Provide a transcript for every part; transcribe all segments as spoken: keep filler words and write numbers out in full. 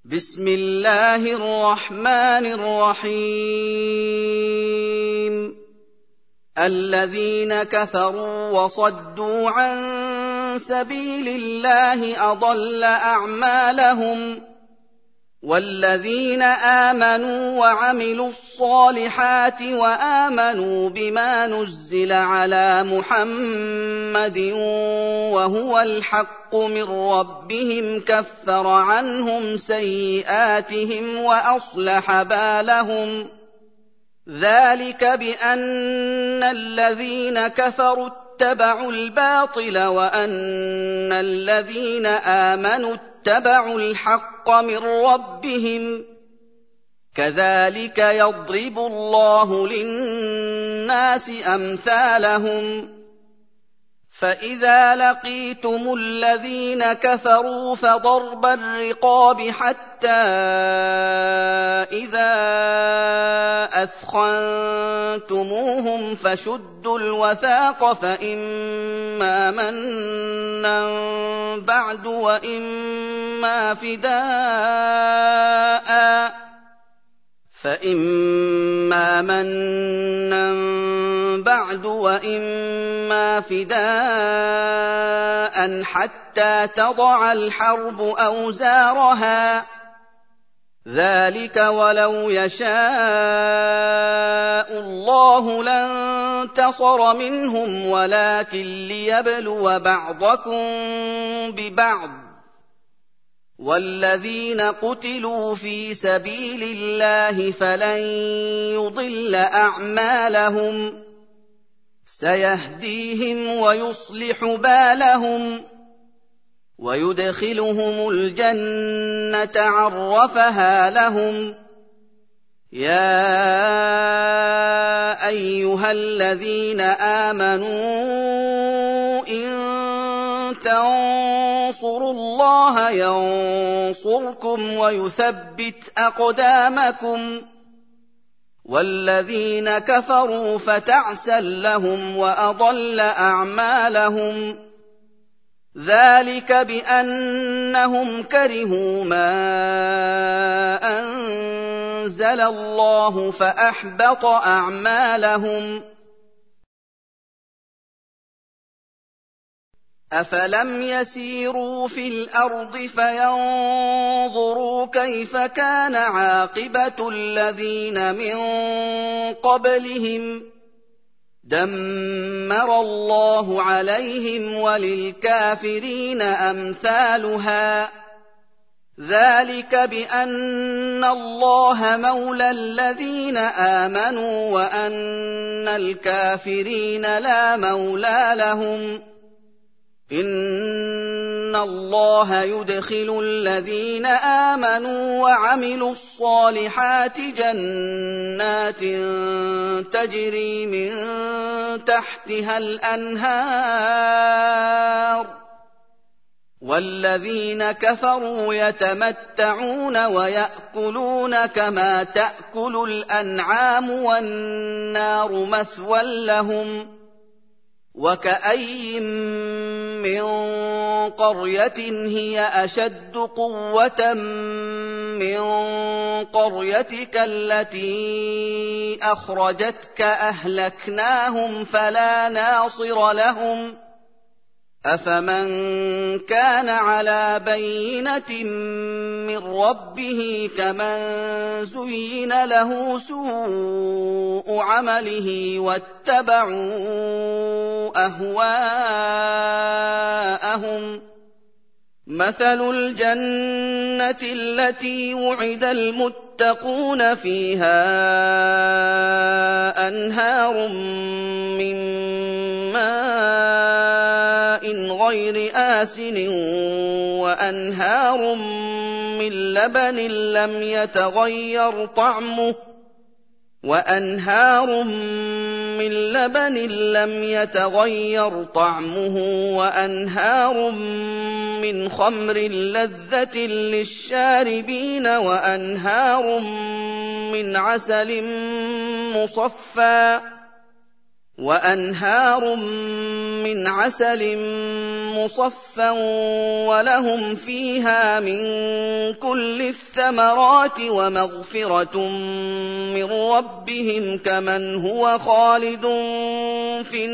بسم الله الرحمن الرحيم الذين كفروا وصدوا عن سبيل الله أضل أعمالهم والذين آمنوا وعملوا الصالحات وآمنوا بما نزل على محمد وهو الحق من ربهم كفر عنهم سيئاتهم وأصلح بالهم ذلك بأن الذين كفروا اتبعوا الباطل وأن الذين آمنوا اتبعوا الحق من ربهم كذلك يضرب الله للناس أمثالهم فإذا لقيتم الذين كفروا فضرب الرقاب حتى إذا أثخنتموهم فشدوا الوثاق فإما منا بعد وإما فداء فإما منا بعد وإما فداء حتى تضع الحرب أوزارها ذلك ولو يشاء الله لانتصر منهم ولكن ليبلو بعضكم ببعض والذين قتلوا في سبيل الله فلن يضل أعمالهم سيهديهم ويصلح بالهم ويدخلهم الجنة عرفها لهم يا أيها الذين آمنوا إن تنصروا الله ينصركم ويثبت أقدامكم والذين كفروا فتعسا لهم وأضل أعمالهم ذلك بأنهم كرهوا ما أنزل الله فأحبط أعمالهم أفلم يسيروا في الأرض فينظروا كيف كان عاقبة الذين من قبلهم دمر الله عليهم وللكافرين أمثالها ذلك بأن الله مولى الذين آمنوا وأن الكافرين لا مولى لهم إن الله يدخل الذين آمنوا وعملوا الصالحات جنات تجري من تحتها الأنهار والذين كفروا يتمتعون ويأكلون كما تأكل الأنعام والنار مثوى لهم وكأي من قرية هي أشد قوة من قريتك التي أخرجتك أهلكناهم فلا ناصر لهم أفمن كان على بينة من ربه كمن زين له سوء عمله واتبعوا أهواءهم مثل الجنة التي وعد المتقون فيها أنهار من ماء غير آسن وأنهار من لبن لم يتغير طعمه وأنهار من لبن لم يتغير طعمه وأنهار من خمر لذة للشاربين وأنهار من عسل مصفى وأنهار من عسل مصفى ولهم فيها من كل الثمرات ومغفرة من ربهم كمن هو خالد في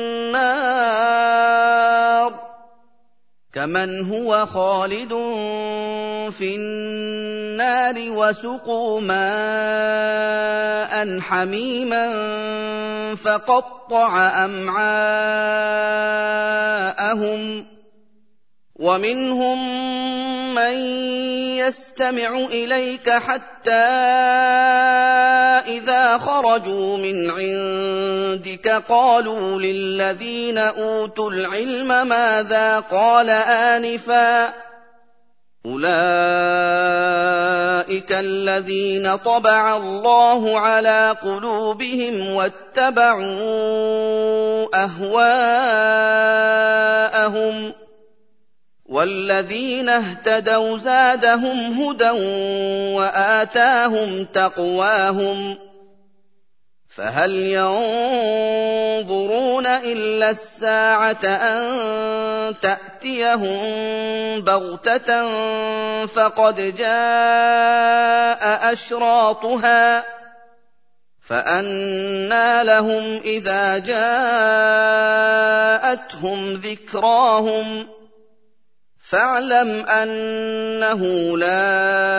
النار كمن هو خالد في النار وسقوا ماء حميما فقطع أمعاءهم ومنهم من يستمع إليك حتى إذا خرجوا من عندك قالوا للذين أوتوا العلم ماذا قال آنفا أولئك الذين طبع الله على قلوبهم واتبعوا أهواءهم والذين اهتدوا زادهم هدى وآتاهم تقواهم فهل ينظرون إلا الساعة أن تأتيهم بغتة فقد جاء أشراطها فأنى لهم إذا جاءتهم ذكراهم فاعلم أنه لا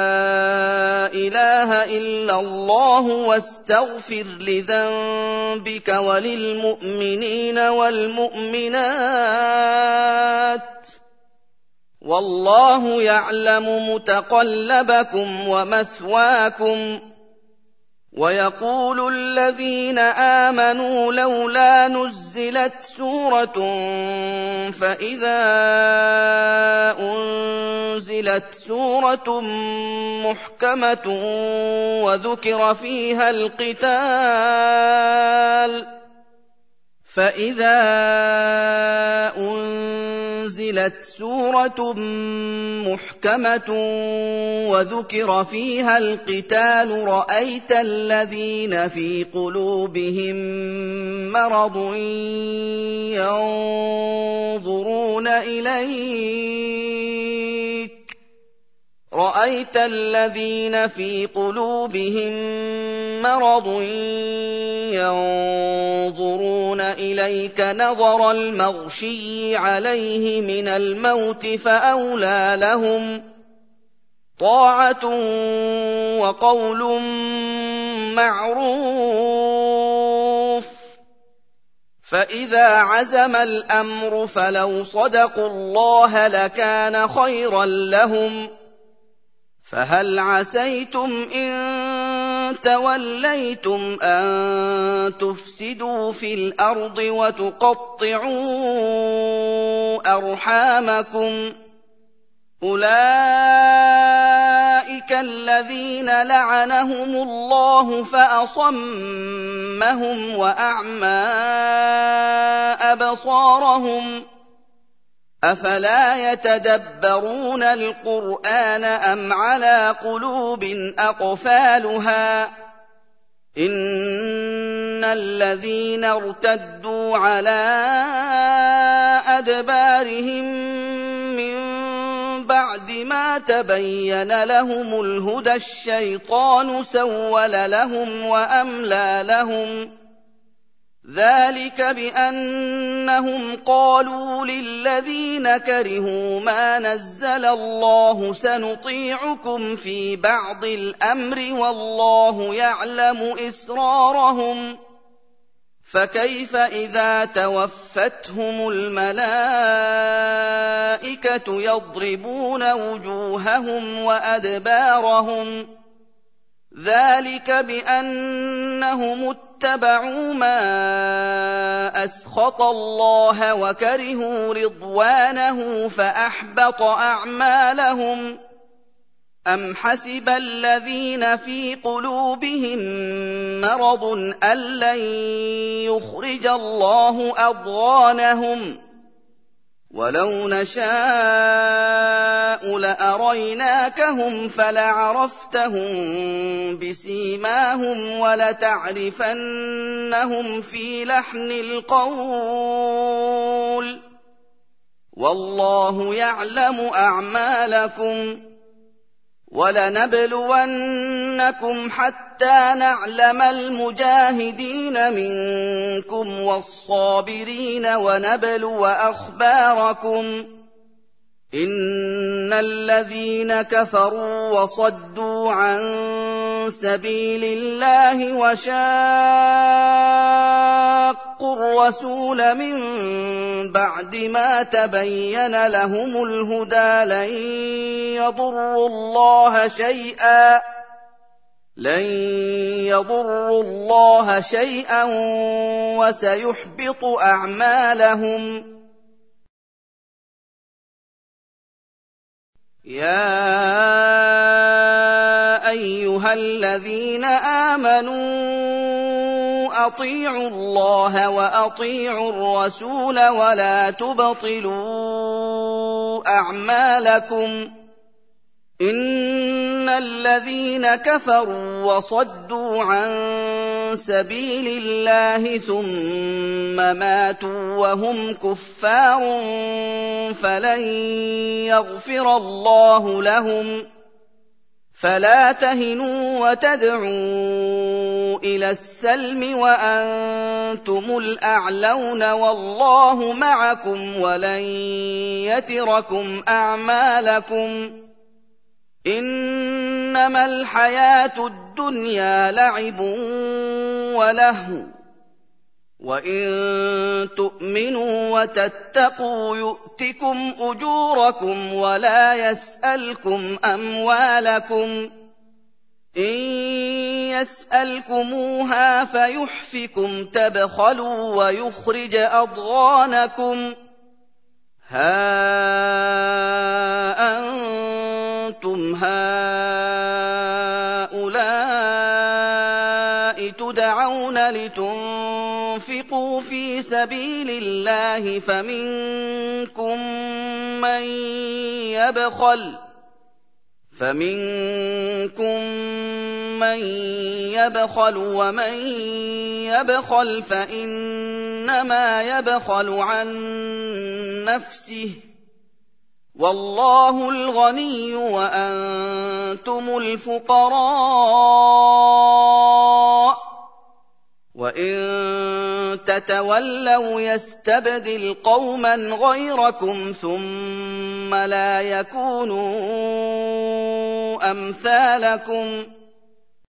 إله إلا الله واستغفر لذنبك وللمؤمنين والمؤمنات والله يعلم متقلبكم ومثواكم ويقول الذين آمنوا لولا نزلت سورة فإذا أنزلت سورة محكمة وذكر فيها القتال فإذا أنزلت سورة محكمة وذكر فيها القتال رأيت الذين في قلوبهم مرض ينظرون إليك رأيت الذين في قلوبهم مرض ينظرون إليك نظر المغشي عليه من الموت فأولى لهم طاعة وقول معروف فإذا عزم الأمر فلو صدقوا الله لكان خيرا لهم فهل عسيتم إن توليتم أن تفسدوا في الأرض وتقطعوا أرحامكم أولئك الذين لعنهم الله فأصمهم وأعمى أبصارهم أفلا يتدبرون القرآن أم على قلوب أقفالها إن الذين ارتدوا على أدبارهم من بعد ما تبين لهم الهدى الشيطان سول لهم وأملى لهم ذلك بأنهم قالوا للذين كرهوا ما نزل الله سنطيعكم في بعض الأمر والله يعلم إسرارهم فكيف إذا توفتهم الملائكة يضربون وجوههم وأدبارهم ذلك بأنهم اتبعوا ما أسخط الله وكرهوا رضوانه فأحبط أعمالهم أم حسب الذين في قلوبهم مرض أن لن يخرج الله أضغانهم وَلَوْ نَشَاءُ لَأَرَيْنَاكَهُمْ فَلَعَرَفْتَهُم بِسِيمَاهُمْ وَلَتَعْرِفَنَّهُمْ فِي لَحْنِ الْقَوْلِ ۚ وَاللَّهُ يَعْلَمُ أَعْمَالَكُمْ ۚ وَلَنَبْلُوَنَّكُمْ حَتَّىٰ نَعْلَمَ الْمُجَاهِدِينَ مِنكُمْ وَالصَّابِرِينَ وَنَبْلُوَ أَخْبَارَكُمْ ۚ إِنَّ الَّذِينَ كَفَرُوا وَصَدُّوا عَن سَبِيلِ اللَّهِ وَشَاقُّوا الرَّسُولَ مِن بَعْدِ مَا تَبَيَّنَ لَهُمُ الْهُدَىٰ لَن يَضُرُّوا اللَّهَ شَيْئًا لن يضروا الله شيئا وسيحبط أعمالهم. يا أيها الذين آمنوا أطيعوا الله وأطيعوا الرسول ولا تبطلوا أعمالكم، إن الذين كفروا وصدوا عن سبيل الله ثم ماتوا وهم كفار فلن يغفر الله لهم، فلا تهنوا وتدعوا إلى السلم وأنتم الأعلون والله معكم ولن يتركم أعمالكم. إنما الحياة الدنيا لعب ولهو، وإن تؤمنوا وتتقوا يؤتكم أجوركم ولا يسألكم أموالكم، إن يسألكموها فيحفكم تبخلوا ويخرج أضغانكم. ها أنتم هؤلاء تدعون لتنفقوا في سبيل الله فمنكم من يبخل فمنكم من يبخل ومن يبخل فإنما يبخل عن نفسه، والله الغني وأنتم الفقراء، وإن تتولوا يستبدل قوما غيركم ثم لا يكونوا أمثالكم.